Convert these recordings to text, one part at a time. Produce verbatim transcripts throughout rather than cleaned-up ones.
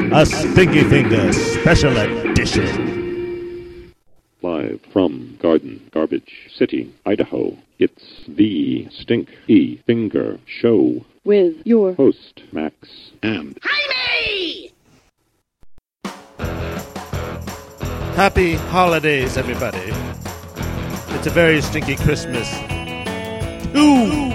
a Stinky Finger Special Edition. Live from Garden Garbage City, Idaho, it's the Stinky Finger Show. With your host, Max and Jaime! Happy holidays, everybody. It's a very stinky Christmas. Ooh!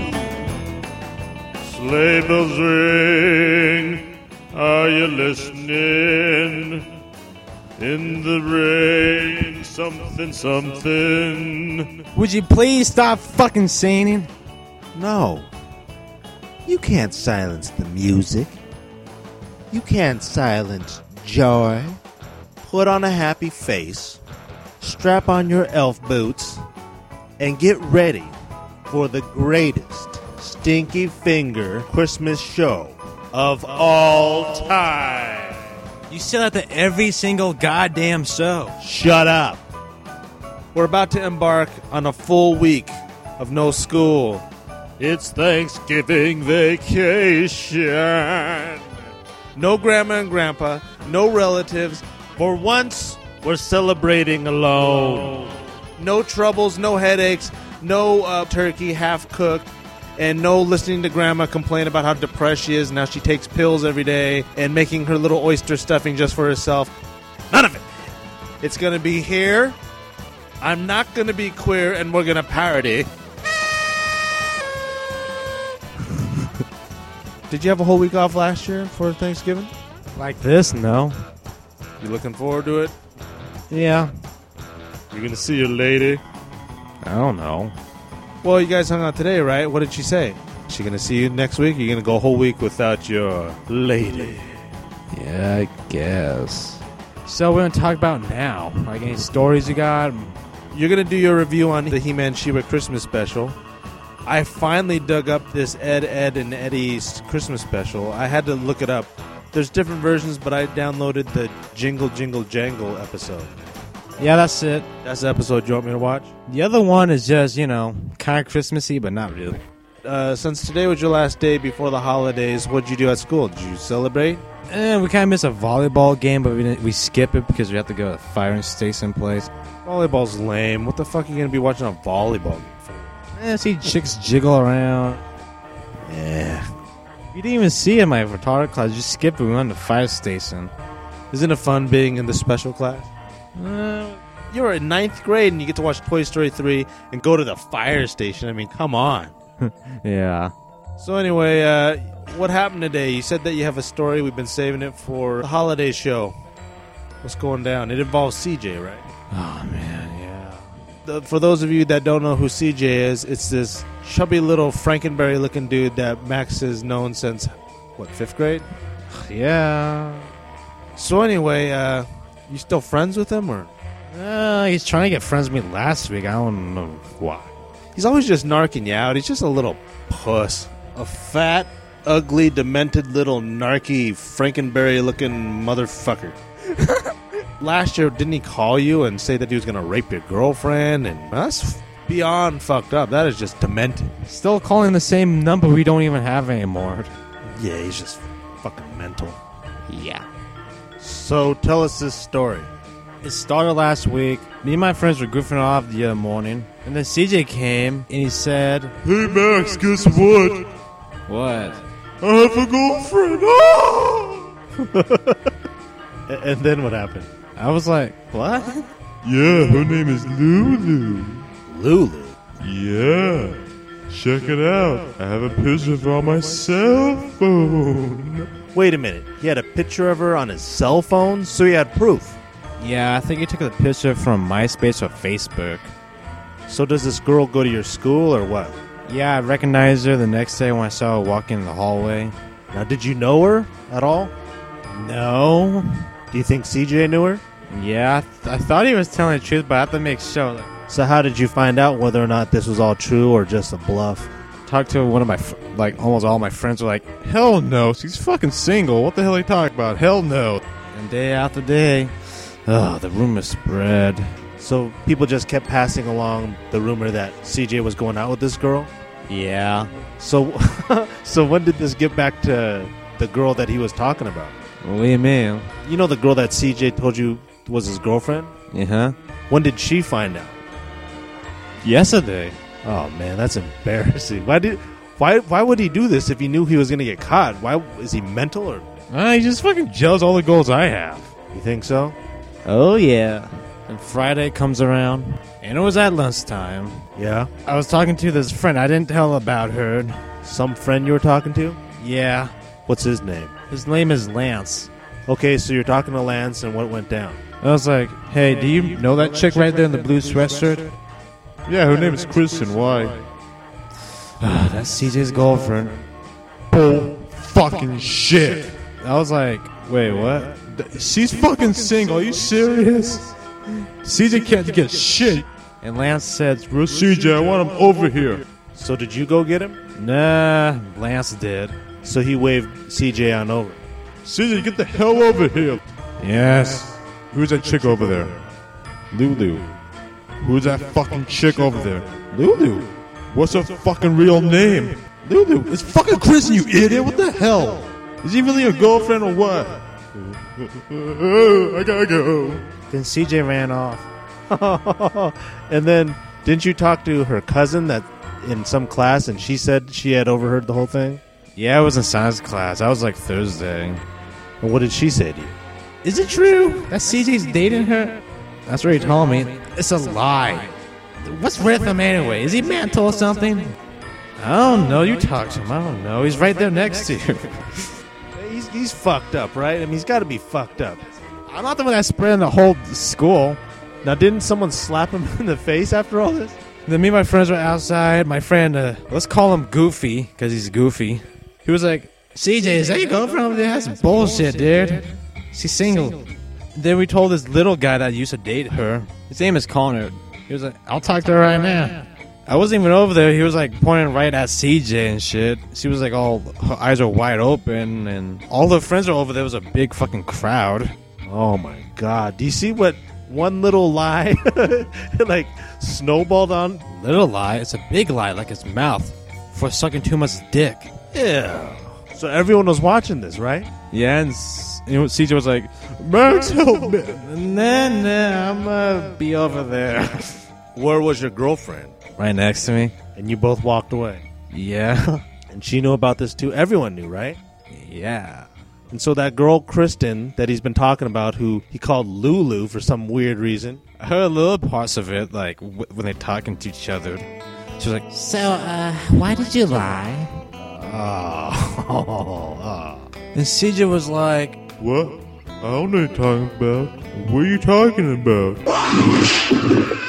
Sleigh bells ring, are you listening? In the rain, something, something. Would you please stop fucking singing? No. You can't silence the music. You can't silence joy. Put on a happy face, strap on your elf boots, and get ready for the greatest Stinky Finger Christmas show of all time. You say that to every single goddamn show. Shut up. We're about to embark on a full week of no school. It's Thanksgiving vacation. No grandma and grandpa, no relatives. For once, we're celebrating alone. No troubles, no headaches, no uh, turkey half-cooked, and no listening to grandma complain about how depressed she is and how she takes pills every day and making her little oyster stuffing just for herself. None of it. It's going to be here. I'm not going to be queer, and we're going to parody. Did you have a whole week off last year for Thanksgiving? Like this? No. You looking forward to it? Yeah. You're going to see your lady? I don't know. Well, you guys hung out today, right? What did she say? Is she going to see you next week? Or you're going to go a whole week without your lady? Yeah, I guess. So we're going to talk about now. Like any stories you got? You're going to do your review on the He-Man She-Ra Christmas special. I finally dug up this Ed, Ed, and Eddie's Christmas special. I had to look it up. There's different versions, but I downloaded the Jingle Jingle Jangle episode. Yeah, that's it. That's the episode you want me to watch? The other one is just, you know, kind of Christmassy, but not really. Uh, since today was your last day before the holidays, what did you do at school? Did you celebrate? Eh, we kind of missed a volleyball game, but we didn't, we skip it because we have to go to the fire station place. Volleyball's lame. What the fuck are you going to be watching a volleyball game for? Eh, see chicks jiggle around. Yeah. You didn't even see it in my retarded class. You just skipped it. We went to the fire station. Isn't it fun being in the special class? Uh, you're in ninth grade and you get to watch Toy Story three and go to the fire station. I mean, come on. Yeah. So anyway, uh, what happened today? You said that you have a story. We've been saving it for the holiday show. What's going down? It involves C J, right? Oh, man, yeah. The, for those of you that don't know who C J is, it's this chubby little Frankenberry-looking dude that Max has known since, what, fifth grade? Yeah. So anyway, uh... you still friends with him, or? Uh, he's trying to get friends with me last week. I don't know why. He's always just narking you out. He's just a little puss. A fat, ugly, demented little narky Frankenberry-looking motherfucker. Last year, didn't he call you and say that he was going to rape your girlfriend? And that's beyond fucked up. That is just demented. Still calling the same number we don't even have anymore. Yeah, he's just fucking mental. Yeah. So tell us this story. It started last week. Me and my friends were goofing off the other morning. And then C J came and he said, "Hey Max, guess what? What? I have a girlfriend." Oh! And then what happened? I was like, what? Yeah, her name is Lulu. Lulu? Yeah. Check it out. I have a picture of her on my cell phone. Wait a minute. He had a picture of her on his cell phone, so he had proof. Yeah, I think he took the picture from MySpace or Facebook. So does this girl go to your school or what? Yeah, I recognized her the next day when I saw her walking in the hallway. Now, did you know her at all? No. Do you think C J knew her? Yeah, I, th- I thought he was telling the truth, but I have to make sure. So how did you find out whether or not this was all true or just a bluff? Talked to one of my, fr- like, almost all my friends were like, hell no, she's fucking single. What the hell are you talking about? Hell no. And day after day, oh, the rumor spread. So people just kept passing along the rumor that C J was going out with this girl? Yeah. So, so when did this get back to the girl that he was talking about? What do you mean? You know the girl that C J told you was his girlfriend? Uh-huh. When did she find out? Yesterday. Oh man, that's embarrassing. Why did why why would he do this if he knew he was gonna get caught? Why is he mental or Ah, he just fucking jealous all the goals I have. you think so? Oh, yeah. And Friday comes around, and it was at lunchtime. Yeah. I was talking to this friend. I didn't tell about her. Some friend you were talking to? Yeah. What's his name? His name is Lance. Okay, so you're talking to Lance and what went down? I was like, hey, do you know that chick right there in the blue sweatshirt? Yeah, her name is Kristen. Why? That's C J's girlfriend. Bull fucking shit. I was like, wait, what? She's fucking single. Are you serious? C J can't get shit. And Lance said, Where's C J? I want him over here. So did you go get him? nah, Lance did. So he waved C J on over. C J, get the hell over here. Yes. Who's that chick over there? Lulu. Who's that fucking chick over there? Lulu. What's her fucking real name? Lulu. It's fucking Kristen, you idiot. What the hell? Is he really a girlfriend or what? I gotta go. Then C J ran off. And then didn't you talk to her cousin that in some class and she said she had overheard the whole thing? Yeah, I was in science class. That was like Thursday. And what did she say to you? Is it true that C J's dating her? That's what he told me. It's a lie. What's with him anyway? Is he mental or something? I don't know. You talk to him. I don't know. He's right there next to you. He's, he's fucked up, right? I mean, he's got to be fucked up. I'm not the one that's spreading the whole school. Now, didn't someone slap him in the face after all this? Then me and my friends were outside. My friend, uh, let's call him Goofy, because he's goofy. He was like, C J, is that your girlfriend over there? That's bullshit, dude. She's single. Then we told this little guy that used to date her. His name is Connor. He was like, I'll talk to her right now. I wasn't even over there. He was like pointing right at C J and shit. She was like all, her eyes are wide open, and all the friends are over there. It was a big fucking crowd. Oh my God. Do you see what one little lie like snowballed on? Little lie. It's a big lie, like his mouth, for sucking too much dick. Yeah. So everyone was watching this, right? Yeah, and s- you know, C J was like, Max, help me. Nah, nah, I'm gonna be over there. Where was your girlfriend? Right next to me. And you both walked away. Yeah. And she knew about this too. Everyone knew, right? Yeah. And so that girl, Kristen, that he's been talking about, who he called Lulu for some weird reason. I heard little parts of it, like, w- when they're talking to each other. She was like, So, uh, why did you lie? Oh. and C J was like, What? I don't know what you're talking about. What are you talking about?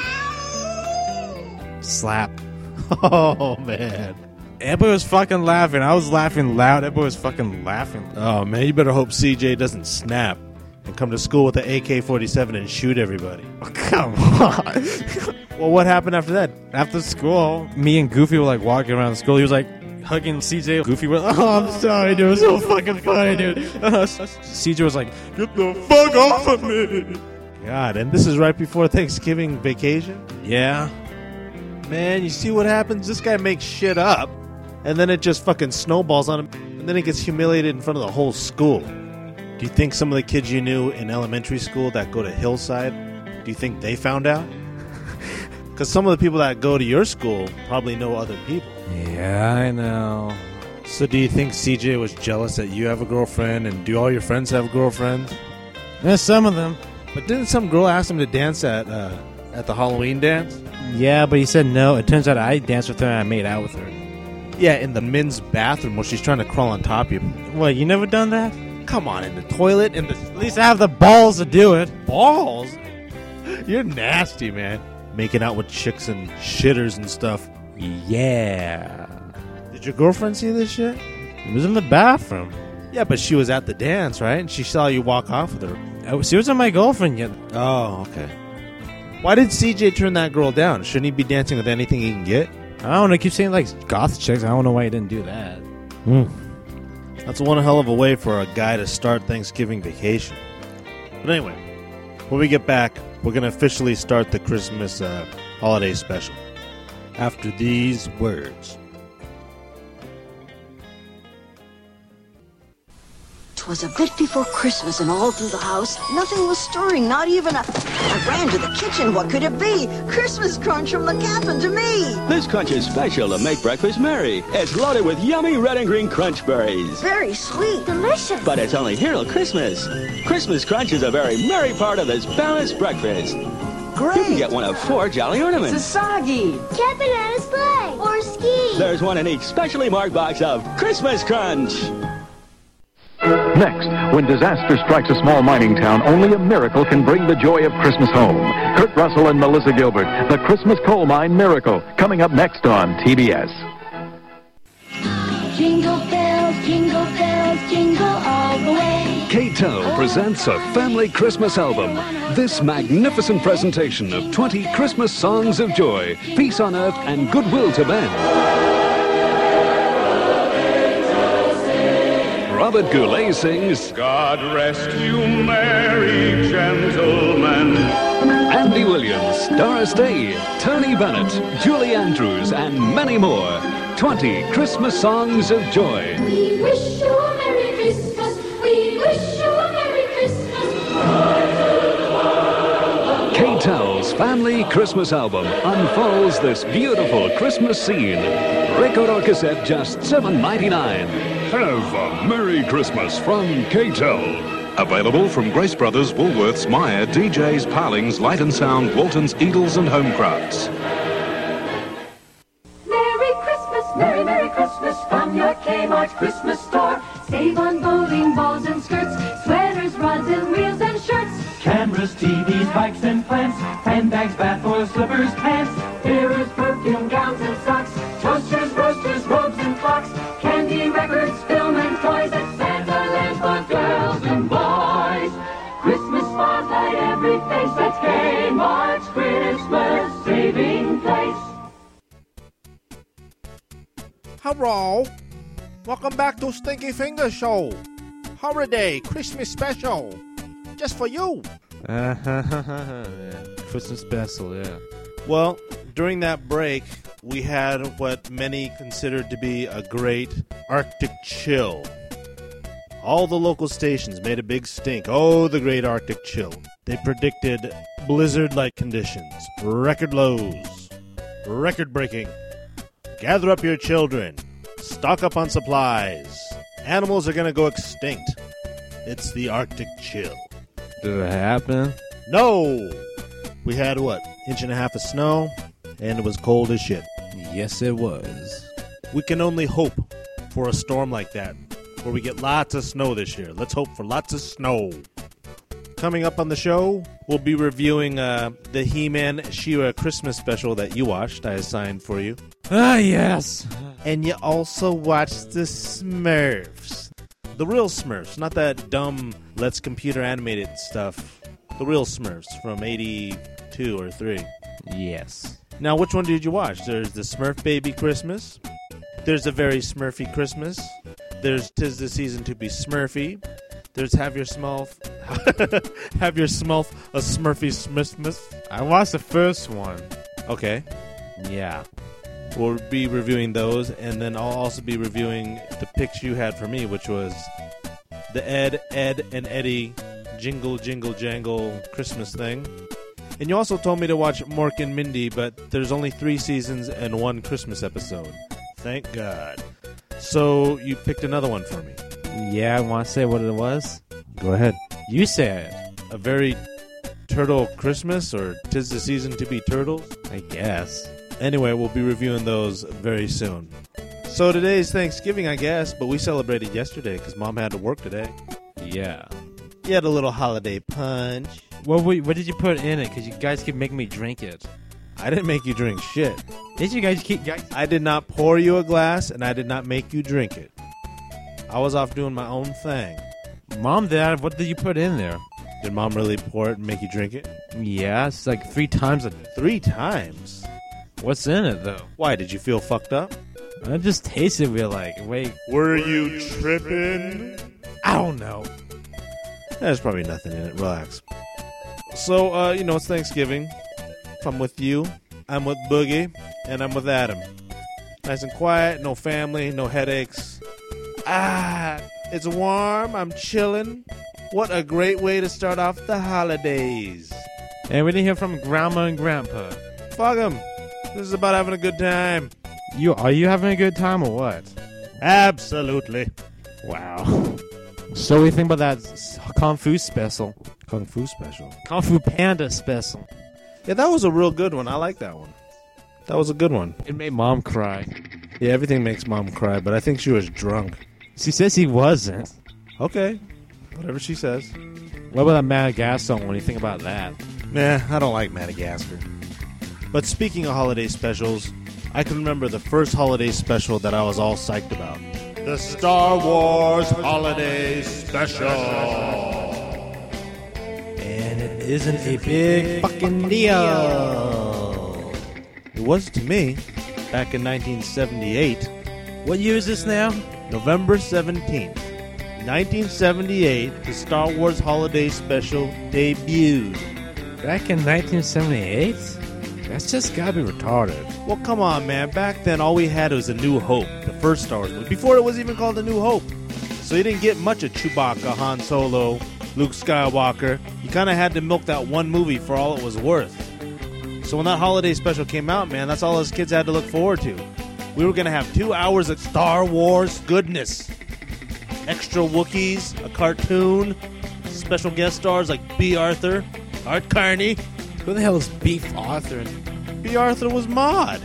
slap. Oh, man. Everybody was fucking laughing. I was laughing loud. Everybody was fucking laughing. Oh, man, you better hope C J doesn't snap and come to school with an A K forty-seven and shoot everybody. Oh, come on. Well, what happened after that? After school, me and Goofy were like walking around the school. He was like hugging C J. Goofy was, oh, I'm sorry, dude. It was so fucking funny, dude. Uh, C J was like, Get the fuck off of me! God, and this is right before Thanksgiving vacation? yeah. Man, you see what happens? This guy makes shit up, and then it just fucking snowballs on him, and then he gets humiliated in front of the whole school. Do you think some of the kids you knew in elementary school that go to Hillside, do you think they found out? Because some of the people that go to your school probably know other people. Yeah, I know. So do you think C J was jealous that you have a girlfriend, and do all your friends have girlfriends? Yeah, some of them. But didn't some girl ask him to dance at uh, at the Halloween dance? Yeah, but he said no. It turns out I danced with her and I made out with her. Yeah, in the men's bathroom where she's trying to crawl on top of you. What, you never done that? Come on, in the toilet, in the At least I have the balls to do it. balls. You're nasty, man. Making out with chicks and shitters and stuff. Yeah. Did your girlfriend see this shit? It was in the bathroom. Yeah, but she was at the dance, right? And she saw you walk off with her. Oh, she wasn't my girlfriend yet. Oh, okay. Why did C J turn that girl down? Shouldn't he be dancing with anything he can get? I don't know. I keep saying like goth chicks. I don't know why he didn't do that. That's one hell of a way for a guy to start Thanksgiving vacation. But anyway, when we get back, we're going to officially start the Christmas uh, holiday special. After these words. 'Twas a bit before Christmas, and all through the house, nothing was stirring, not even a... I ran to the kitchen. What could it be? Christmas crunch from the cabin to me. This crunch is special to make breakfast merry. It's loaded with yummy red and green crunch berries. Very sweet. Delicious. But it's only here till Christmas. Christmas crunch is a very merry part of this balanced breakfast. Great. You can get one of four jolly ornaments. Sasagi. Cat bananas play. Or ski. There's one in each specially marked box of Christmas crunch. Next, when disaster strikes a small mining town, only a miracle can bring the joy of Christmas home. Kurt Russell and Melissa Gilbert, The Christmas Coal Mine Miracle, coming up next on T B S. Jingle bells, jingle bells, jingle all the way. K T E L presents a family Christmas album. This magnificent presentation of twenty Christmas songs of joy, peace on earth, and goodwill to men. Robert Goulet sings God Rest You Merry Gentlemen. Andy Williams, Doris Day, Tony Bennett, Julie Andrews, and many more. twenty Christmas songs of joy. We wish you a Merry Christmas. We wish you a Merry Christmas. K T E L's Family Christmas Album unfolds this beautiful Christmas scene. Record or cassette just seven ninety-nine. Have a Merry Christmas from K T E L. Available from Grace Brothers, Woolworths, Myer, D Js, Parlings, Light and Sound, Waltons, Eagles, and Homecrafts. Merry Christmas, Merry, Merry Christmas from your Kmart Christmas store. Save on bowling balls and skirts, sweaters, rods and reels and shirts. Cameras, T Vs, bikes and plants, handbags, bath oil, slippers, pants, mirrors, perfume, gowns and socks, toasters, roasters, robes and clocks, candy, records, film and toys, and Santa lands for girls and boys. Christmas spotlight every face, that's Kmart's Christmas saving place. Hello. Welcome back to Stinky Finger Show. Holiday Christmas special. Just for you. Uh-huh. Christmas special, yeah. Well, during that break, we had what many considered to be a great Arctic chill. All the local stations made a big stink. Oh, the great Arctic chill. They predicted blizzard-like conditions, record lows, record-breaking. Gather up your children. Stock up on supplies. Animals are going to go extinct. It's the Arctic chill. Did it happen? No! We had, what, inch and a half of snow, and it was cold as shit. Yes, it was. We can only hope for a storm like that, where we get lots of snow this year. Let's hope for lots of snow. Coming up on the show, we'll be reviewing uh, the He-Man She-Ra Christmas special that you watched. I assigned for you. Ah, yes. And you also watched the Smurfs. The real Smurfs, not that dumb Let's Computer Animated stuff. The real Smurfs from eighty-two or three. Yes. Now, which one did you watch? There's the Smurf Baby Christmas. There's a very Smurfy Christmas. There's 'Tis the Season to be Smurfy. There's Have Your Smurf, Have Your Smurf a Smurfy Smurfmas. I watched the first one. Okay. Yeah. We'll be reviewing those, and then I'll also be reviewing the picks you had for me, which was the Ed, Ed, and Eddie Jingle, Jingle, Jangle Christmas thing. And you also told me to watch Mork and Mindy, but there's only three seasons and one Christmas episode. Thank God. So you picked another one for me. Yeah, I want to say what it was. Go ahead. You say it. A very turtle Christmas, or 'Tis the Season to be turtles? I guess. Anyway, we'll be reviewing those very soon. So today's Thanksgiving, I guess, but we celebrated yesterday because Mom had to work today. Yeah. You had a little holiday punch. What, what did you put in it? Because you guys keep making me drink it. I didn't make you drink shit. Did you guys keep... Guys? I did not pour you a glass, and I did not make you drink it. I was off doing my own thing. Mom, Dad, what did you put in there? Did Mom really pour it and make you drink it? Yeah, it's like three times a... Three times? What's in it, though? Why, did you feel fucked up? I just tasted it, like, wait... Were you tripping? I don't know. There's probably nothing in it. Relax. So, uh, you know, it's Thanksgiving. If I'm with you, I'm with Boogie, and I'm with Adam. Nice and quiet, no family, no headaches. Ah, It's warm. I'm chilling. What a great way to start off the holidays. And we didn't hear from Grandma and Grandpa. Fuck them. This is about having a good time. You Are you having a good time or what? Absolutely. Wow. So what do you think about that s- Kung Fu special? Kung Fu special. Kung Fu Panda special. Yeah, that was a real good one. I like that one. That was a good one. It made Mom cry. Yeah, everything makes Mom cry, but I think she was drunk. She says he wasn't. Okay. Whatever she says. What about that Madagascar one? What do you think about that? Nah, I don't like Madagascar. But speaking of holiday specials, I can remember the first holiday special that I was all psyched about. The Star Wars Holiday Special. And it isn't a big fucking deal. It was to me back in nineteen seventy-eight. What year is this now? November seventeenth. nineteen seventy-eight, the Star Wars Holiday Special debuted. Back in nineteen seventy-eight? That's just gotta be retarded. Well, come on, man. Back then, all we had was A New Hope, the first Star Wars movie, before it was even called A New Hope. So you didn't get much of Chewbacca, Han Solo, Luke Skywalker. You kind of had to milk that one movie for all it was worth. So when that holiday special came out, man, that's all us kids had to look forward to. We were going to have two hours of Star Wars goodness. Extra Wookiees, a cartoon, special guest stars like B. Arthur, Art Carney. Who the hell is Beef Arthur? B. Arthur was Maude.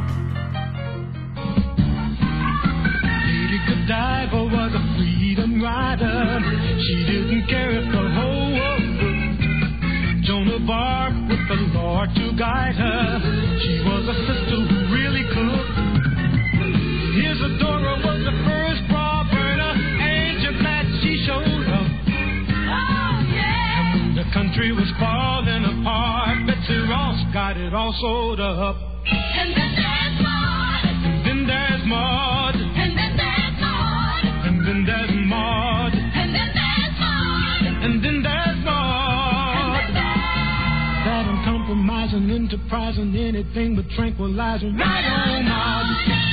Lady Godiva was a freedom rider. She didn't care if the whole world looked. Joan of Arc with the Lord to guide her. She was a sister who really cooked. Isadora was the first bra burner. Angel Black, she showed up. Oh, yeah! And when the country was falling apart, Betsy Ross got it all sewed up. And then there's Maud. And then there's Maud. And then there's Maud. And then there's Maud. And then there's Maud. And then there's Maud. That uncompromising, enterprising, anything but tranquilizing. Right on, Maud.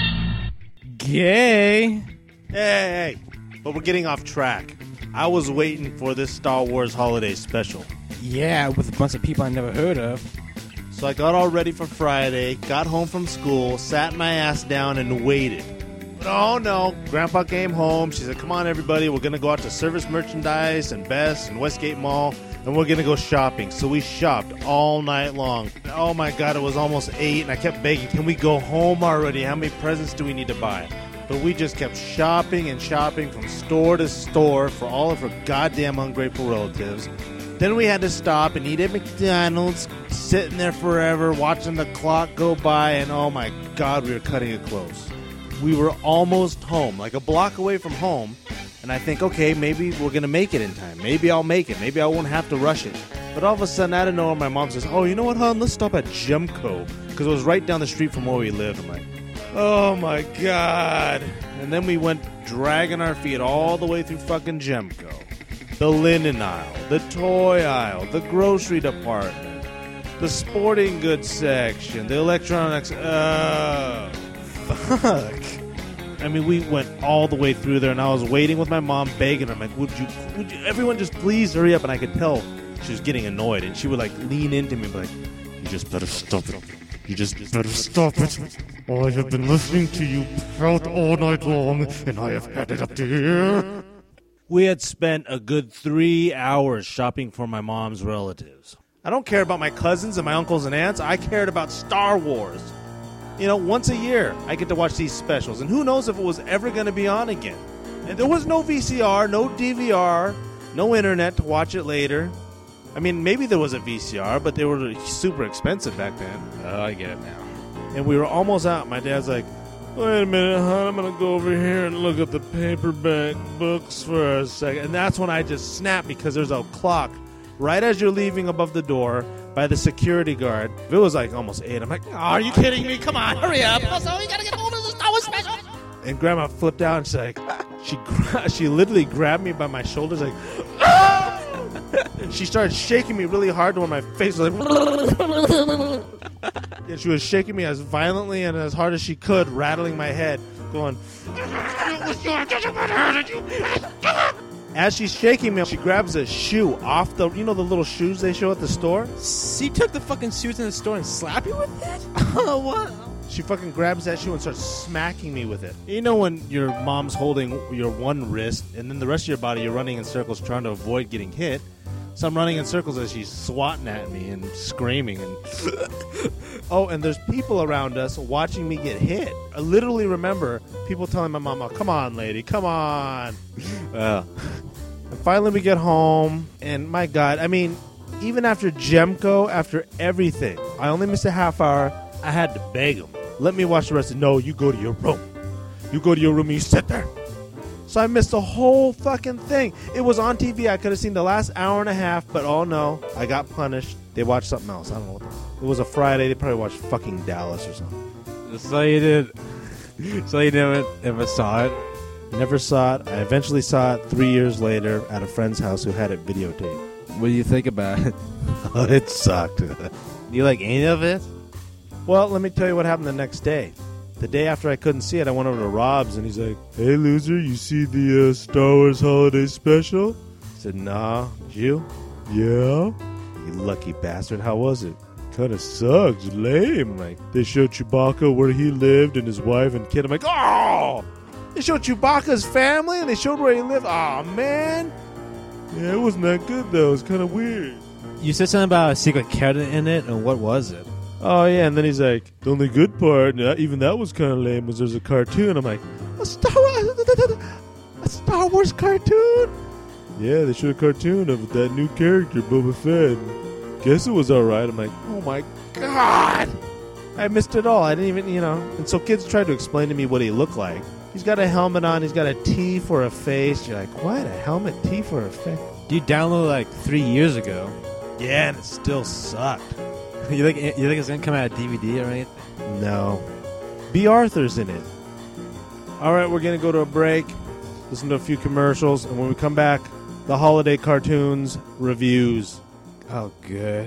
Gay. Hey, hey, but we're getting off track. I was waiting for this Star Wars Holiday Special. Yeah, with a bunch of people I never heard of. So I got all ready for Friday, got home from school, sat my ass down and waited. But oh no, Grandpa came home. She said, come on everybody, we're going to go out to Service Merchandise and Best and Westgate Mall, and we're going to go shopping. So we shopped all night long. Oh my God, it was almost eight, and I kept begging, can we go home already? How many presents do we need to buy? But we just kept shopping and shopping from store to store for all of her goddamn ungrateful relatives. Then we had to stop and eat at McDonald's, sitting there forever, watching the clock go by, and oh my God, we were cutting it close. We were almost home, like a block away from home, and I think, okay, maybe we're going to make it in time. Maybe I'll make it. Maybe I won't have to rush it. But all of a sudden, out of nowhere, my mom says, oh, you know what, hon? Let's stop at Gemco, because it was right down the street from where we lived. I'm like, oh my God. And then we went dragging our feet all the way through fucking Gemco. The linen aisle, the toy aisle, the grocery department, the sporting goods section, the electronics. Oh, fuck. I mean, we went all the way through there, and I was waiting with my mom, begging her. I'm like, would you, would you, everyone just please hurry up? And I could tell she was getting annoyed, and she would like lean into me and be like, you just better stop it. You just better stop it. I have been listening to you pout all night long, and I have had it up to here. We had spent a good three hours shopping for my mom's relatives. I don't care about my cousins and my uncles and aunts. I cared about Star Wars. You know, once a year, I get to watch these specials, and who knows if it was ever going to be on again. And there was no V C R, no D V R, no internet to watch it later. I mean, maybe there was a V C R, but they were super expensive back then. Oh, I get it now. And we were almost out. My dad's like, wait a minute, hon, I'm going to go over here and look at the paperback books for a second. And that's when I just snapped, because there's a clock right as you're leaving above the door by the security guard. It was like almost eight. I'm like, oh, are you kidding me? Come on, hurry up. Also, we gotta get home to the Star Wars special. And Grandma flipped out, and she's like, she, gra- she literally grabbed me by my shoulders like, ah! And she started shaking me really hard to where my face was like, and she was shaking me as violently and as hard as she could, rattling my head, going, As she's shaking me, she grabs a shoe off the, you know, the little shoes they show at the store? She took the fucking shoes in the store and slapped you with it? Oh, what? She fucking grabs that shoe and starts smacking me with it. You know when your mom's holding your one wrist and then the rest of your body you're running in circles trying to avoid getting hit? So I'm running in circles as she's swatting at me and screaming. And oh, and there's people around us watching me get hit. I literally remember people telling my mama, come on, lady, come on. Uh, and finally we get home, and my God, I mean, even after Gemco, after everything, I only missed a half hour. I had to beg him. Let me watch the rest of it. No, you go to your room. You go to your room and you sit there. So I missed the whole fucking thing. It was on T V. I could have seen the last hour and a half, but oh no, I got punished. They watched something else. I don't know what. It was a Friday. They probably watched fucking Dallas or something. So you did. So you never ever saw it? Never saw it. I eventually saw it three years later at a friend's house who had it videotaped. What do you think about it? Oh, it sucked. Do you like any of it? Well, let me tell you what happened the next day. The day after I couldn't see it, I went over to Rob's, and he's like, hey, loser, you see the uh, Star Wars Holiday Special? I said, nah. Did you? Yeah. You lucky bastard. How was it? Kind of sucks. Lame. Like, they showed Chewbacca where he lived and his wife and kid. I'm like, oh! They showed Chewbacca's family, and they showed where he lived. Aw, oh, man. Yeah, it wasn't that good, though. It was kind of weird. You said something about a secret character in it, and what was it? Oh, yeah, and then he's like, the only good part, and even that was kind of lame, was there's a cartoon. I'm like, a Star Wars, a Star Wars cartoon? Yeah, they showed a cartoon of that new character, Boba Fett. Guess it was all right. I'm like, oh, my God. I missed it all. I didn't even, you know. And so kids tried to explain to me what he looked like. He's got a helmet on. He's got a T for a face. You're like, what? A helmet T for a face? You downloaded like three years ago. Yeah, and it still sucked. You think you think it's gonna come out of D V D or anything? No. B. Arthur's in it. All right, we're gonna go to a break, listen to a few commercials, and when we come back, the holiday cartoons reviews. Oh, good.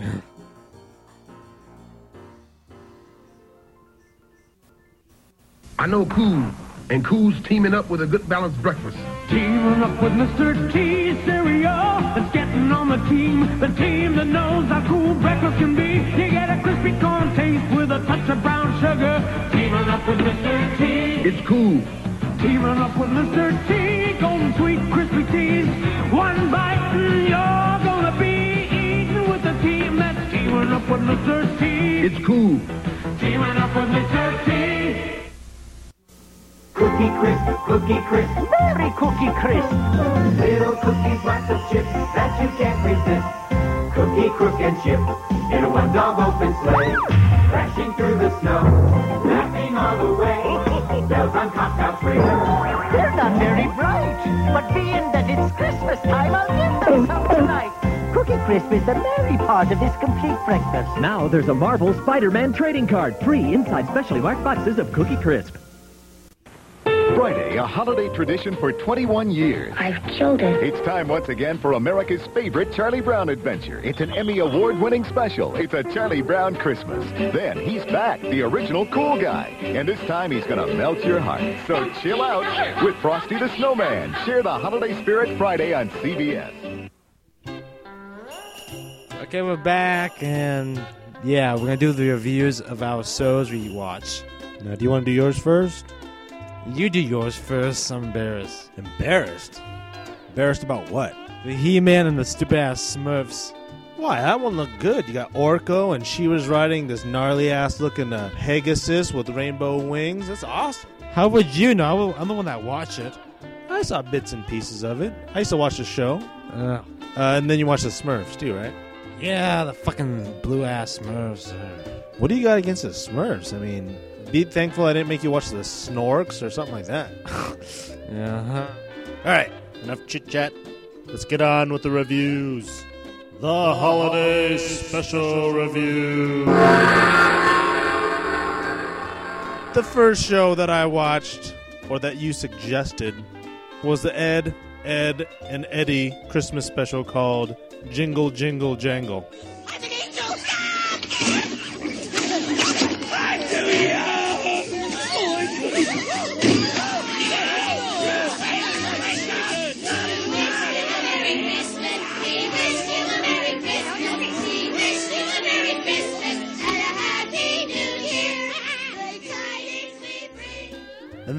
I know Cool, and Cool's teaming up with a good balanced breakfast. Teaming up with Mister T cereal. It's getting on the team, the team that knows how cool breakfast can be. You get a crispy corn taste with a touch of brown sugar. Teaming up with Mister T. It's Cool. Teaming up with Mister T. Golden sweet crispy teas. One bite and you're gonna be eating with the team that's teaming up with Mister T. It's Cool. Teaming up with Mister T. Cookie Crisp, Cookie Crisp, very Cookie Crisp. Little cookies, lots of chips that you can't resist. Cookie, Crook, and Chip in a one-dog open sleigh. Crashing through the snow, laughing all the way. Bells on top tree. They're not very bright, but being that it's Christmas time, I'll give them some tonight. Cookie Crisp is the merry part of this complete breakfast. Now there's a Marvel Spider-Man trading card. Three inside specially marked boxes of Cookie Crisp. Friday, a holiday tradition for twenty-one years. I've killed it. It's time once again for America's favorite Charlie Brown adventure. It's an Emmy Award-winning special. It's a Charlie Brown Christmas. Then he's back, the original cool guy. And this time he's going to melt your heart. So chill out with Frosty the Snowman. Share the holiday spirit Friday on C B S. Okay, we're back, and yeah, we're going to do the reviews of our shows we watch. Now, do you want to do yours first? You do yours first. I'm embarrassed. Embarrassed? Embarrassed about what? The He-Man and the stupid-ass Smurfs. Why? That one looked good. You got Orko, and she was riding this gnarly-ass looking uh, Pegasus with rainbow wings. That's awesome. How would you know? I'm the one that watched it. I saw bits and pieces of it. I used to watch the show. Uh, uh, and then you watch the Smurfs, too, right? Yeah, the fucking blue-ass Smurfs. What do you got against the Smurfs? I mean... Be thankful I didn't make you watch the Snorks or something like that. Yeah. Uh-huh. All right, enough chit-chat. Let's get on with the reviews. The Holiday Special Review. The first show that I watched, or that you suggested, was the Ed, Ed, and Eddie Christmas special called Jingle, Jingle, Jangle.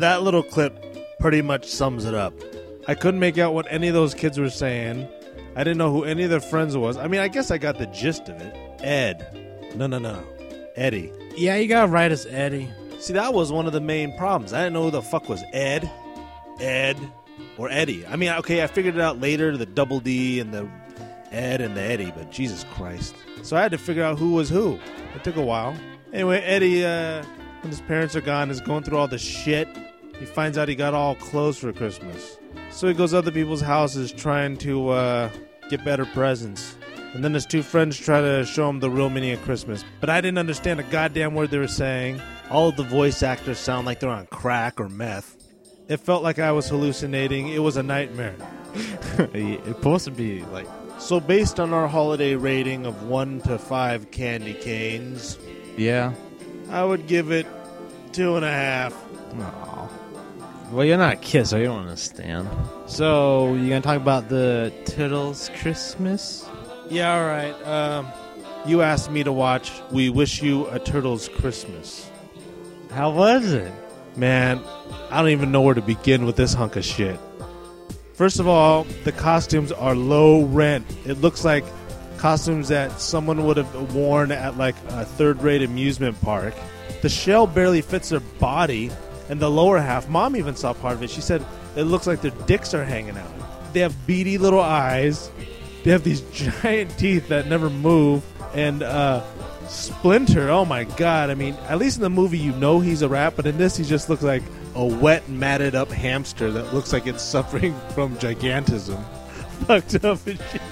that little clip pretty much sums it up. I couldn't make out what any of those kids were saying. I didn't know who any of their friends was. I mean, I guess I got the gist of it. Ed. No, no, no. Eddie. Yeah, you gotta write as Eddie. See, that was one of the main problems. I didn't know who the fuck was Ed, Ed, or Eddie. I mean, okay, I figured it out later, the double D and the Ed and the Eddie, but Jesus Christ. So I had to figure out who was who. It took a while. Anyway, Eddie, uh, when his parents are gone, is going through all the shit. He finds out he got all clothes for Christmas. So he goes to other people's houses trying to uh, get better presents. And then his two friends try to show him the real meaning of Christmas. But I didn't understand a goddamn word they were saying. All of the voice actors sound like they're on crack or meth. It felt like I was hallucinating. It was a nightmare. It's supposed to be like... So based on our holiday rating of one to five candy canes... Yeah. I would give it two and a half. Aww. Well, you're not a kid, so you don't understand. So, you gonna talk about the Turtles Christmas? Yeah, all right. Um, you asked me to watch We Wish You a Turtles Christmas. How was it? Man, I don't even know where to begin with this hunk of shit. First of all, the costumes are low rent. It looks like costumes that someone would have worn at like a third-rate amusement park. The shell barely fits their body, and the lower half, Mom even saw part of it. She said it looks like their dicks are hanging out. They have beady little eyes. They have these giant teeth that never move. And uh, Splinter, oh my God. I mean, at least in the movie you know he's a rat, but in this he just looks like a wet, matted up hamster that looks like it's suffering from gigantism. Fucked up and shit.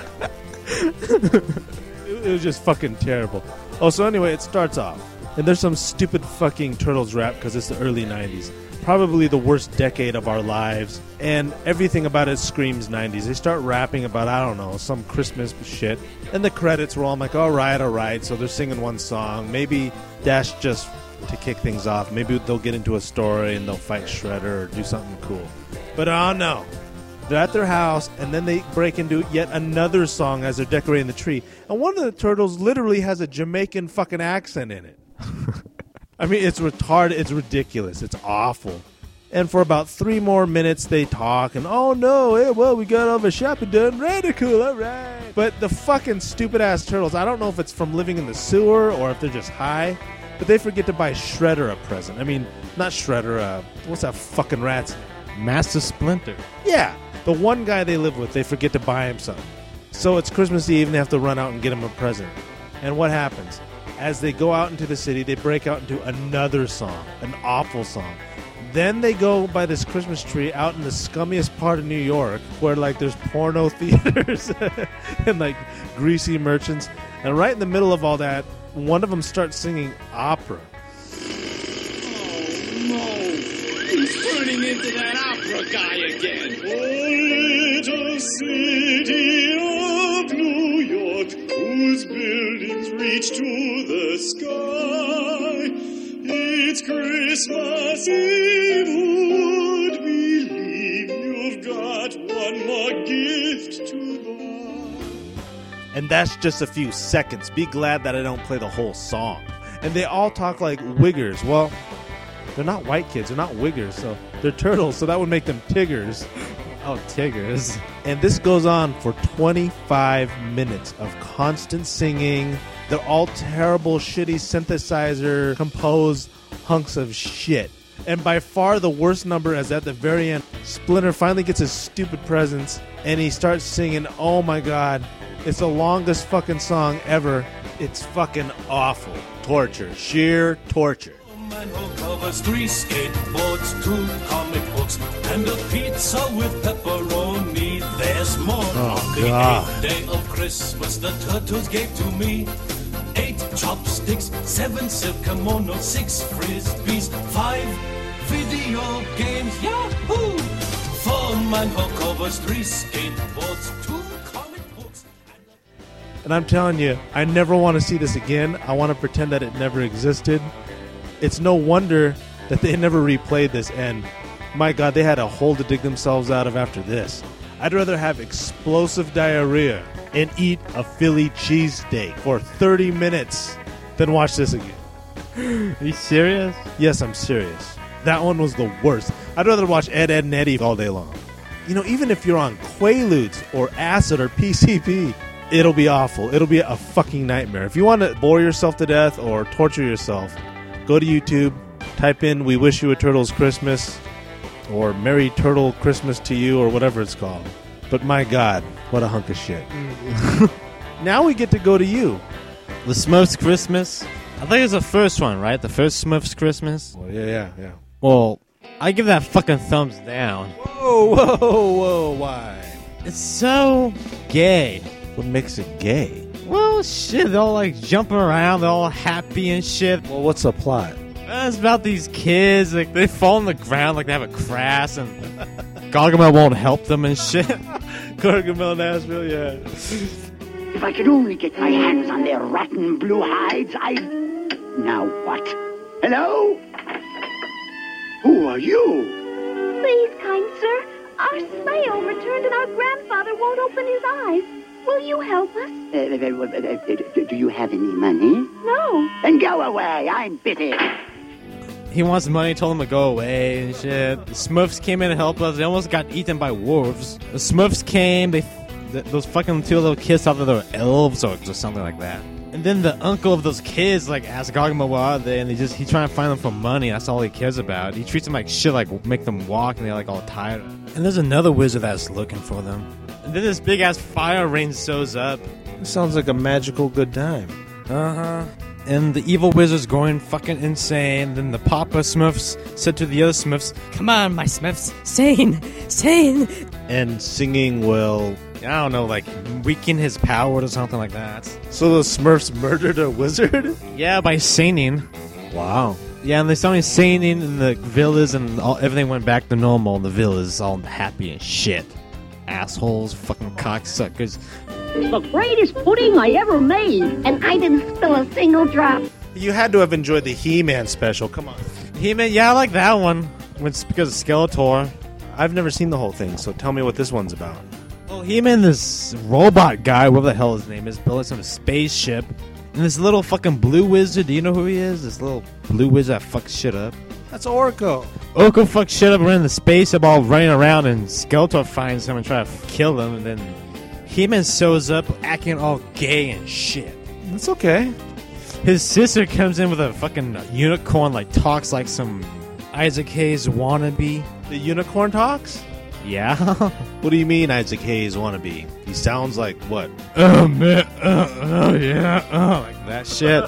It was just fucking terrible. Oh, so anyway, it starts off. And there's some stupid fucking Turtles rap because it's the early nineties. Probably the worst decade of our lives. And everything about it screams nineties. They start rapping about, I don't know, some Christmas shit. And the credits were all I'm like, all right, all right. So they're singing one song. Maybe Dash just to kick things off. Maybe they'll get into a story and they'll fight Shredder or do something cool. But oh no. They're at their house, and then they break into yet another song as they're decorating the tree. And one of the turtles literally has a Jamaican fucking accent in it. I mean, it's retarded. It's ridiculous. It's awful. And for about three more minutes, they talk, and oh no, hey, well, we got all the shopping done. Radical, all right. But the fucking stupid-ass turtles, I don't know if it's from living in the sewer or if they're just high, but they forget to buy Shredder a present. I mean, not Shredder, uh, what's that fucking rat's name? Master Splinter. Yeah. The one guy they live with, they forget to buy him something. So it's Christmas Eve, and they have to run out and get him a present. And what happens? As they go out into the city, they break out into another song, an awful song. Then they go by this Christmas tree out in the scummiest part of New York, where like there's porno theaters and like greasy merchants. And right in the middle of all that, one of them starts singing opera. He's turning into that opera guy again. Oh, little city of New York, whose buildings reach to the sky. It's Christmas Eve, would believe you've got one more gift to buy. And that's just a few seconds. Be glad that I don't play the whole song. And they all talk like wiggers. Well, they're not white kids. They're not wiggers. So they're turtles. So that would make them tiggers. Oh, tiggers. And this goes on for twenty-five minutes of constant singing. They're all terrible, shitty synthesizer composed hunks of shit. And by far the worst number is at the very end. Splinter finally gets his stupid presents and he starts singing, oh my God, it's the longest fucking song ever. It's fucking awful. Torture. Sheer torture. Man who covers three skateboards, two comic books, and a pizza with pepperoni. There's more. Oh, on God. the eighth day of Christmas the turtles gave to me. Eight chopsticks, seven silk kimonos, six frisbees, five video games. Yahoo! Four man who covers three skateboards, two comic books. And I'm telling you, I never want to see this again. I want to pretend that it never existed. It's no wonder that they never replayed this, and my God, they had a hole to dig themselves out of after this. I'd rather have explosive diarrhea and eat a Philly cheesesteak for thirty minutes than watch this again. Are you serious? Yes, I'm serious. That one was the worst. I'd rather watch Ed, Ed, and Eddie all day long. You know, even if you're on Quaaludes or acid or P C P, it'll be awful. It'll be a fucking nightmare. If you want to bore yourself to death or torture yourself, go to YouTube, type in We Wish You a Turtle's Christmas or Merry Turtle Christmas to You or whatever it's called. But my God, what a hunk of shit. Now we get to go to you. The Smurfs Christmas. I think it's the first one, right? The first Smurfs Christmas. Well, yeah, yeah, yeah. Well, I give that fucking thumbs down. Whoa, whoa, whoa, why? It's so gay. What makes it gay? Well, shit, they're all like jumping around, they're all happy and shit. Well, what's the plot? Uh, it's about these kids, like they fall on the ground like they have a crash, and Gargamel won't help them and shit. Gargamel Nashville, yeah. If I could only get my hands on their rotten blue hides, I... Now what? Hello? Who are you? Please, kind sir, our sleigh overturned and our grandfather won't open his eyes. Will you help us? Uh, uh, uh, uh, do you have any money? No. Then go away. I'm busy. He wants money, told him to go away and shit. The Smurfs came in to help us. They almost got eaten by wolves. The Smurfs came, they... Th- those fucking two little kids thought that they were elves or just something like that. And then the uncle of those kids like asked Gargamel where are they, and they just he's trying to find them for money. That's all he cares about. He treats them like shit, like make them walk, and they're like all tired. And there's another wizard that's looking for them. And then this big ass fire rain shows up. It sounds like a magical good time. Uh huh. And the evil wizard's going fucking insane. Then the Papa Smurfs said to the other Smurfs, "Come on, my Smurfs, sane, sane." And singing will, I don't know, like weaken his power or something like that. So the Smurfs murdered a wizard? Yeah, by singing. Wow. Yeah, and they started singing in the villas, and all, everything went back to normal. The villas all happy and shit. Assholes, fucking cocksuckers. It's the greatest pudding I ever made, and I didn't spill a single drop. You had to have enjoyed the He-Man special. Come on. He-Man, yeah, I like that one. It's because of Skeletor. I've never seen the whole thing, so tell me what this one's about. Well, He-Man, this robot guy, whatever the hell his name is, built some spaceship. And this little fucking blue wizard, do you know who he is? This little blue wizard that fucks shit up. That's Orko. Orko fucks shit up around the spaceship, all running around, and Skeletor finds him and tries to kill him, and then He-Man shows up acting all gay and shit. That's okay. His sister comes in with a fucking unicorn, like, talks like some Isaac Hayes wannabe. The unicorn talks? Yeah. What do you mean Isaac Hayes wannabe? He sounds like what? Oh, man. Uh, oh, yeah. Oh, like that shit.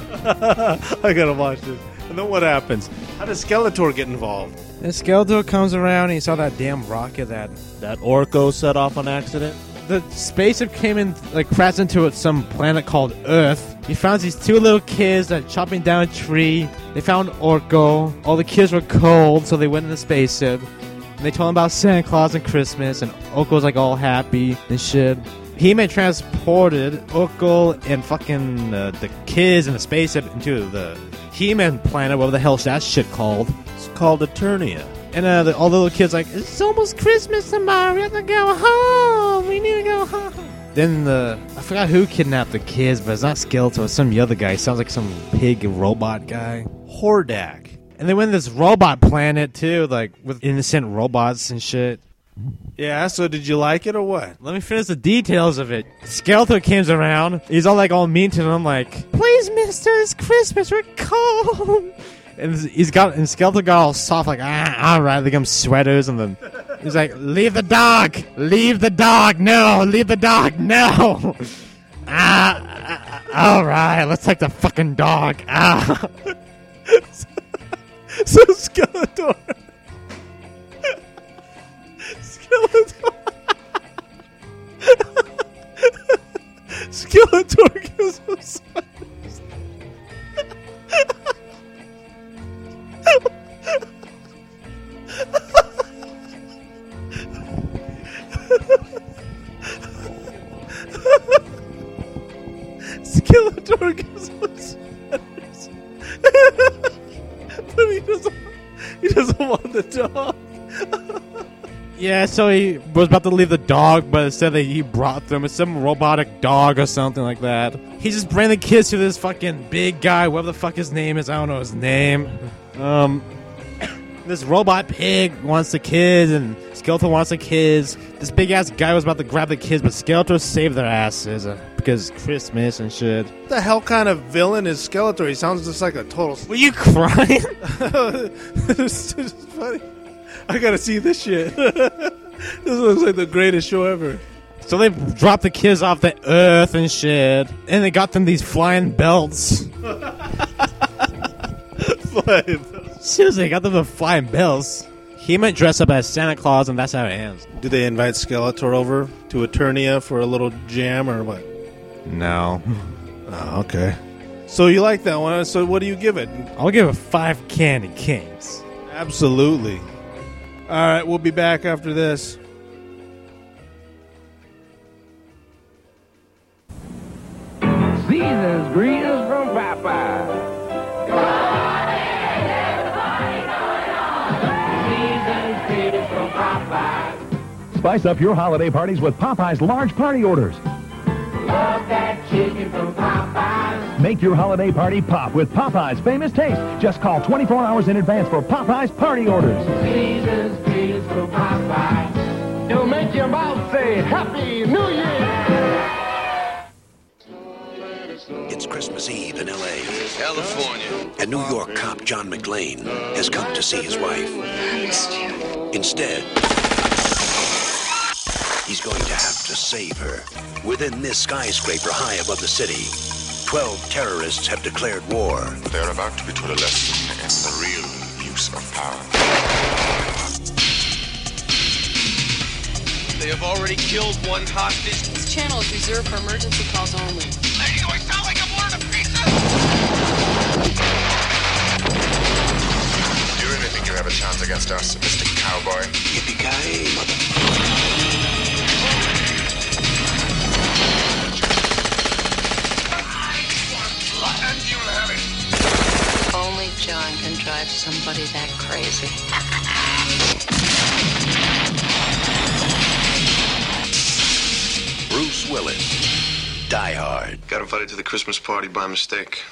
I gotta watch this. And then what happens? How does Skeletor get involved? And Skeletor comes around and he saw that damn rocket that... That Orko set off on accident? The spaceship came in, like, crashed into it, some planet called Earth. He found these two little kids that chopping down a tree. They found Orko. All the kids were cold, so they went in the spaceship. And they told him about Santa Claus and Christmas, and Orko was, like, all happy and shit. He-Man transported Orko and fucking uh, the kids in the spaceship into the He-Man planet, whatever the hell that shit called. It's called Eternia. And uh, the, all the little kids like, it's almost Christmas tomorrow, we have to go home, we need to go home. Then the, I forgot who kidnapped the kids, but it's not Skeletor, it's some other guy. He sounds like some pig robot guy. Hordak. And they went to this robot planet too, like with innocent robots and shit. Yeah, so did you like it or what? Let me finish the details of it. Skeletor comes around, he's all like all mean to them, like, please mister, it's Christmas, we're cold. And he's got, and Skeletor got all soft, like, ah, all right, they give him sweaters, and then he's like, leave the dog, leave the dog, no, leave the dog, no. ah, all right, let's take the fucking dog. Ah. So Skeletor, Skeletor, Skeletor gives him sweaters. Skeletor gives him sweaters. But he doesn't, he doesn't want the dog. Yeah, so he was about to leave the dog, but instead they, he brought them. It's some robotic dog or something like that. He just bring the kids to this fucking big guy, whatever the fuck his name is. I don't know his name. Um, This robot pig wants the kids, and Skeletor wants the kids. This big-ass guy was about to grab the kids, but Skeletor saved their asses uh, because Christmas and shit. What the hell kind of villain is Skeletor? He sounds just like a total... Were you crying? This is funny. I gotta see this shit. This looks like the greatest show ever. So they dropped the kids off the earth and shit, and they got them these flying belts. Flying belts. Seriously, they got them the flying belts. He might dress up as Santa Claus, and that's how it ends. Do they invite Skeletor over to Eternia for a little jam or what? No. Oh, okay. So you like that one. So what do you give it? I'll give it five candy canes. Absolutely. All right, we'll be back after this. Season's greetings from Popeye. Season's greetings from Popeye. Spice up your holiday parties with Popeye's large party orders. Love that chicken from Popeye. Make your holiday party pop with Popeye's famous taste. Just call twenty-four hours in advance for Popeye's party orders. Season's greetings from Popeye. It'll make your mouth say Happy New Year. It's Christmas Eve in L A California. And New York cop John McClane has come to see his wife. I missed you. Instead, he's going to have to save her. Within this skyscraper high above the city, twelve terrorists have declared war. They're about to be taught a lesson in the real use of power. They have already killed one hostage. This channel is reserved for emergency calls only. Lady, do I sound like I'm ordering a pizza? Do you really think you have a chance against us, Mister Cowboy? Yippee-ki-yay, mother... And you'll have it. Only John can drive somebody that crazy. Bruce Willis, Die Hard. Got invited to the Christmas party by mistake.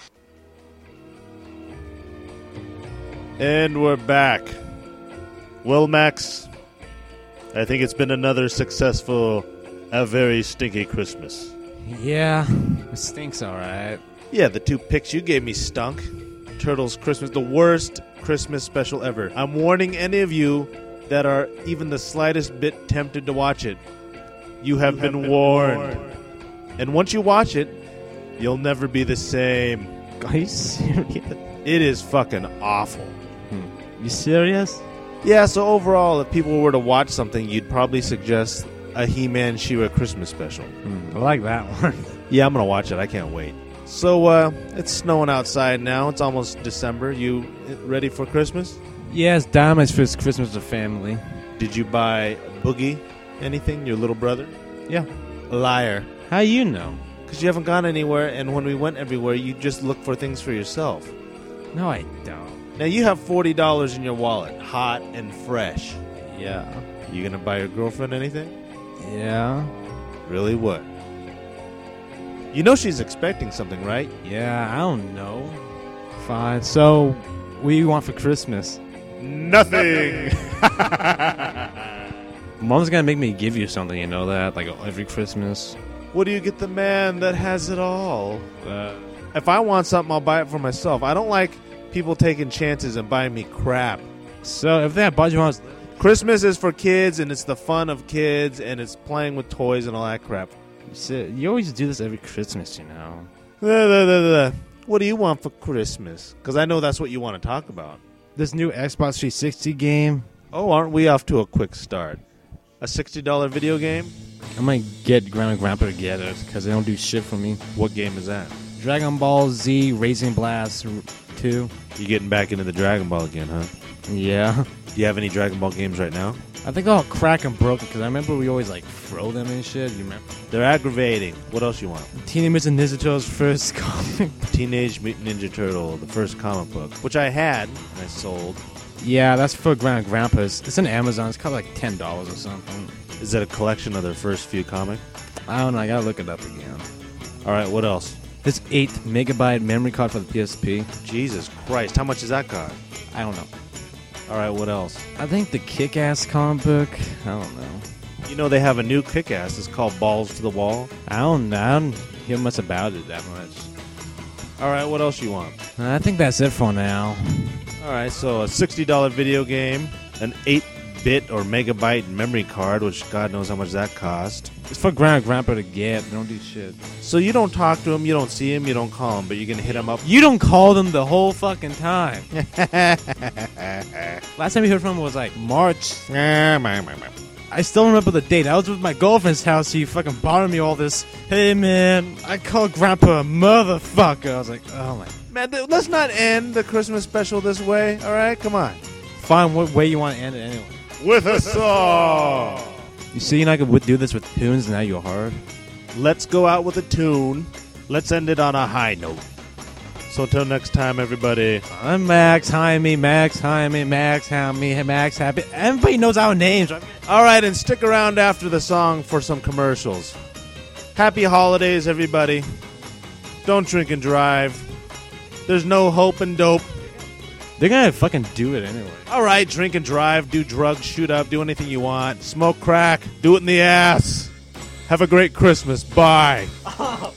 And we're back. Well, Max, I think it's been another successful, a very stinky Christmas. Yeah, it stinks alright. Yeah, the two picks you gave me stunk. Turtles Christmas, the worst Christmas special ever. I'm warning any of you that are even the slightest bit tempted to watch it. You have, you been, have been warned. warned. And once you watch it, you'll never be the same. Are you serious? It is fucking awful. Hmm. You serious? Yeah, so overall, if people were to watch something, you'd probably suggest a He-Man She-Ra Christmas special. Hmm. I like that one. Yeah, I'm going to watch it. I can't wait. So, uh, it's snowing outside now. It's almost December. You ready for Christmas? Yes, Diamond's first Christmas with family. Did you buy Boogie anything, your little brother? Yeah. Liar. How you know? Because you haven't gone anywhere, and when we went everywhere, you just look for things for yourself. No, I don't. Now, you have forty dollars in your wallet, hot and fresh. Yeah. You gonna buy your girlfriend anything? Yeah. Really, what? You know she's expecting something, right? Yeah, I don't know. Fine. So, what do you want for Christmas? Nothing! Mom's gonna make me give you something, you know that? Like every Christmas. What do you get the man that has it all? Uh, if I want something, I'll buy it for myself. I don't like people taking chances and buying me crap. So, if that budget wants... Christmas is for kids, and it's the fun of kids, and it's playing with toys and all that crap. You always do this every Christmas, you know. Da, da, da, da. What do you want for Christmas? Because I know that's what you want to talk about. This new Xbox three sixty game. Oh, aren't we off to a quick start? A sixty dollars video game? I might get Grandma and Grandpa to get it, because they don't do shit for me. What game is that? Dragon Ball Z Racing Blast two. You getting back into the Dragon Ball again, huh? Yeah. Do you have any Dragon Ball games right now? I think they're all crack and broken, because I remember we always, like, throw them and shit. You remember? They're aggravating. What else you want? Teenage Mutant Ninja Turtles' first comic. Teenage Mutant Ninja Turtle, the first comic book, which I had and I sold. Yeah, that's for Grandma and Grandpa's. It's on Amazon. It's cost like ten dollars or something. Is that a collection of their first few comics? I don't know. I gotta look it up again. All right, what else? This eight megabyte memory card for the P S P. Jesus Christ, how much does that cost? I don't know. All right, what else? I think the Kick-Ass comic book. I don't know. You know they have a new Kick-Ass. It's called Balls to the Wall. I don't, I don't hear much about it that much. All right, what else you want? I think that's it for now. All right, so a sixty dollars video game, an eight-bit or megabyte memory card, which God knows how much that cost. It's for Grandma and Grandpa to get. They don't do shit. So you don't talk to him, you don't see him, you don't call him, but you can hit him up. You don't call them the whole fucking time. Last time we heard from him was like March. I still remember the date. I was with my girlfriend's house. She fucking bothered me all this. Hey, man, I called Grandpa a motherfucker. I was like, oh, my. Man, th- let's not end the Christmas special this way, all right? Come on. Fine, what way you want to end it anyway? With a song. You see, I could do this with tunes, and now you're hard. Let's go out with a tune. Let's end it on a high note. So until next time, everybody. I'm Max, Jaime, Max, Jaime, Max, Jaime, Max, Happy. Everybody knows our names. Right? All right, and stick around after the song for some commercials. Happy holidays, everybody. Don't drink and drive. There's no hope and dope. They're gonna fucking do it anyway. All right, drink and drive, do drugs, shoot up, do anything you want. Smoke crack, do it in the ass. Have a great Christmas. Bye. Oh.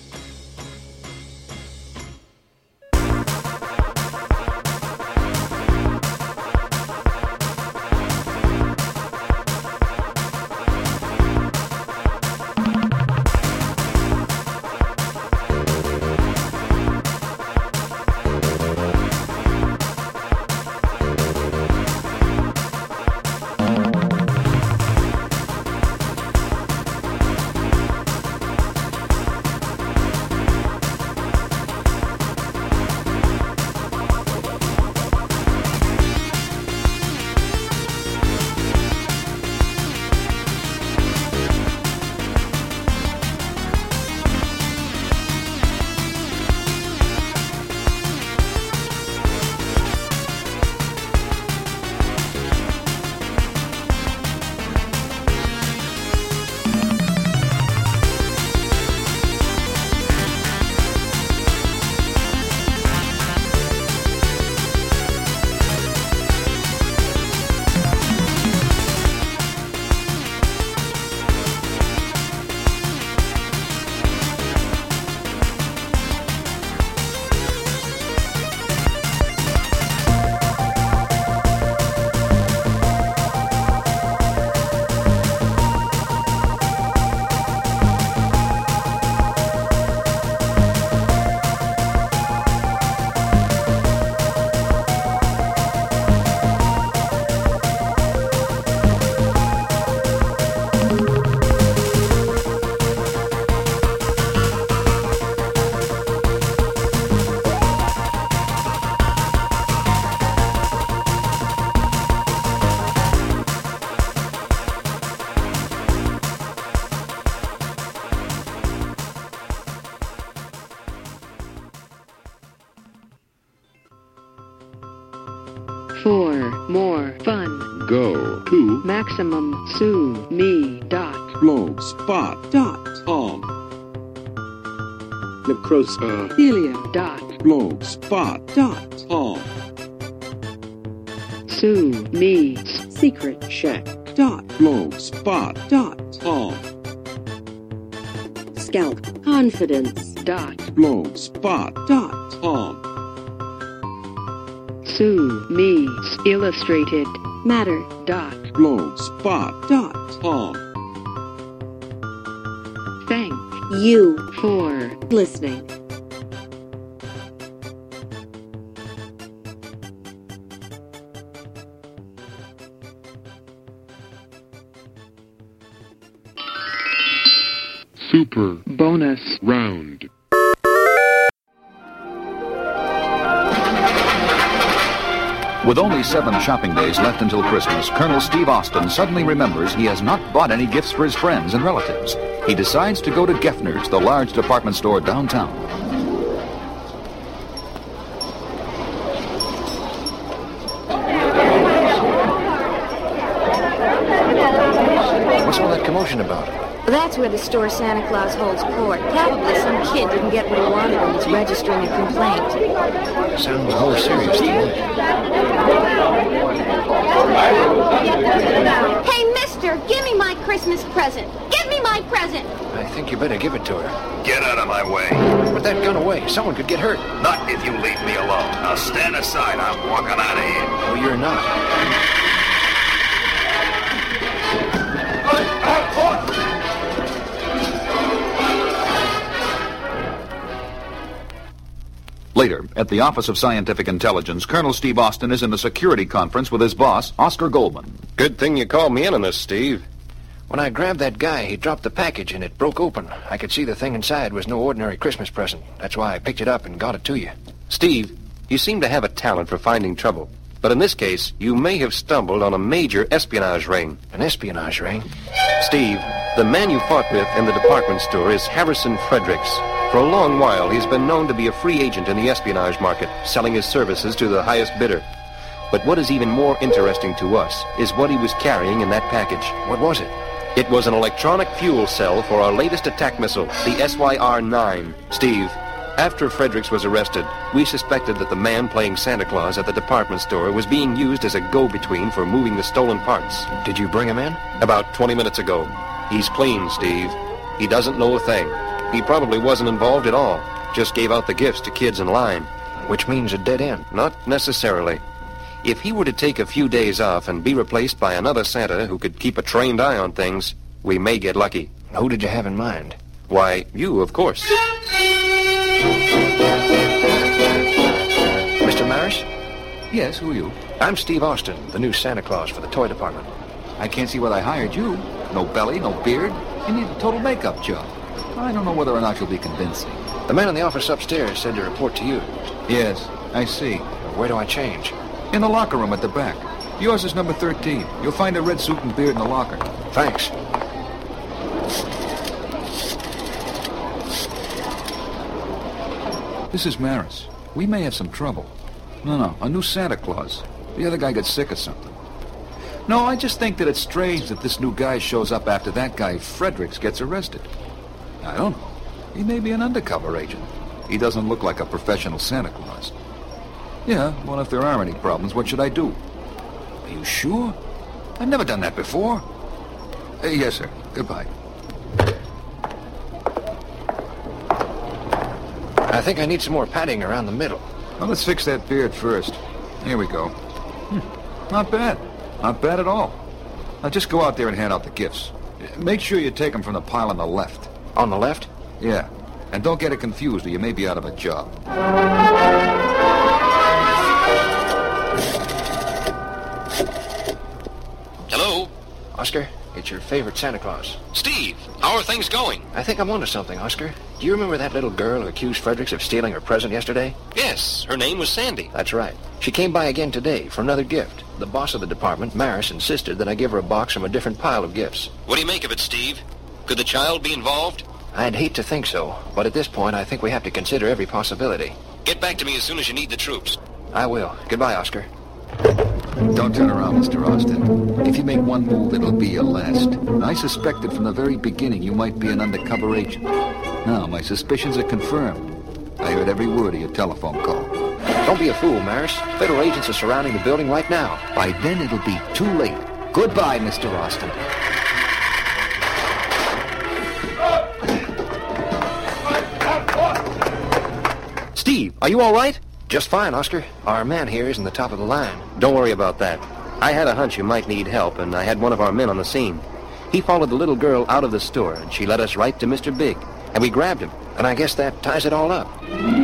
For more fun, go to Maximum Sue Me dot blogspot dot com. Necrophilia dot blogspot dot com. Sue Me's Secret Shack dot blogspot dot com. Scalp Confidence dot blogspot dot com. Sue Me's Illustrated Matter dot blogspot dot com. Thank you for listening. Super bonus round. With only seven shopping days left until Christmas, Colonel Steve Austin suddenly remembers he has not bought any gifts for his friends and relatives. He decides to go to Geffner's, the large department store downtown. What's all that commotion about? That's where the store Santa Claus holds court. Probably some kid didn't get what he wanted and is registering a complaint. Sounds more serious to me. Hey, mister, give me my Christmas present. Give me my present. I think you better give it to her. Get out of my way. Put that gun away. Someone could get hurt. Not if you leave me alone. Now stand aside. I'm walking out of here. Oh, you're not. Later, at the Office of Scientific Intelligence, Colonel Steve Austin is in a security conference with his boss, Oscar Goldman. Good thing you called me in on this, Steve. When I grabbed that guy, he dropped the package and it broke open. I could see the thing inside was no ordinary Christmas present. That's why I picked it up and got it to you. Steve, you seem to have a talent for finding trouble. But in this case, you may have stumbled on a major espionage ring. An espionage ring? Steve, the man you fought with in the department store is Harrison Fredericks. For a long while, he's been known to be a free agent in the espionage market, selling his services to the highest bidder. But what is even more interesting to us is what he was carrying in that package. What was it? It was an electronic fuel cell for our latest attack missile, the S Y R nine. Steve, after Fredericks was arrested, we suspected that the man playing Santa Claus at the department store was being used as a go-between for moving the stolen parts. Did you bring him in? About twenty minutes ago. He's clean, Steve. He doesn't know a thing. He probably wasn't involved at all. Just gave out the gifts to kids in line. Which means a dead end. Not necessarily. If he were to take a few days off and be replaced by another Santa who could keep a trained eye on things, we may get lucky. Who did you have in mind? Why, you, of course. Mister Maris? Yes, who are you? I'm Steve Austin, the new Santa Claus for the toy department. I can't see why I hired you. No belly, no beard. You need a total makeup job. I don't know whether or not you'll be convincing. The man in the office upstairs said to report to you. Yes, I see. Where do I change? In the locker room at the back. Yours is number thirteen. You'll find a red suit and beard in the locker. Thanks. This is Maris. We may have some trouble. No, no, a new Santa Claus. The other guy got sick or something. No, I just think that it's strange that this new guy shows up after that guy, Fredericks, gets arrested. I don't know. He may be an undercover agent. He doesn't look like a professional Santa Claus. Yeah, well, if there are any problems, what should I do? Are you sure? I've never done that before. Uh, yes, sir. Goodbye. I think I need some more padding around the middle. Well, let's fix that beard first. Here we go. Hmm. Not bad. Not bad at all. Now, just go out there and hand out the gifts. Make sure you take them from the pile on the left. On the left? Yeah. And don't get it confused or you may be out of a job. Hello? Oscar, it's your favorite Santa Claus. Steve, how are things going? I think I'm onto something, Oscar. Do you remember that little girl who accused Fredericks of stealing her present yesterday? Yes, her name was Sandy. That's right. She came by again today for another gift. The boss of the department, Maris, insisted that I give her a box from a different pile of gifts. What do you make of it, Steve? Could the child be involved? I'd hate to think so, but at this point I think we have to consider every possibility. Get back to me as soon as you need the troops. I will. Goodbye, Oscar. Don't turn around, Mister Austin. If you make one move, it'll be your last. I suspected from the very beginning you might be an undercover agent. Now, my suspicions are confirmed. I heard every word of your telephone call. Don't be a fool, Maris. Federal agents are surrounding the building right now. By then, it'll be too late. Goodbye, Mister Austin. Steve, are you all right? Just fine, Oscar. Our man here is in the top of the line. Don't worry about that. I had a hunch you might need help, and I had one of our men on the scene. He followed the little girl out of the store, and she led us right to Mister Big. And we grabbed him. And I guess that ties it all up.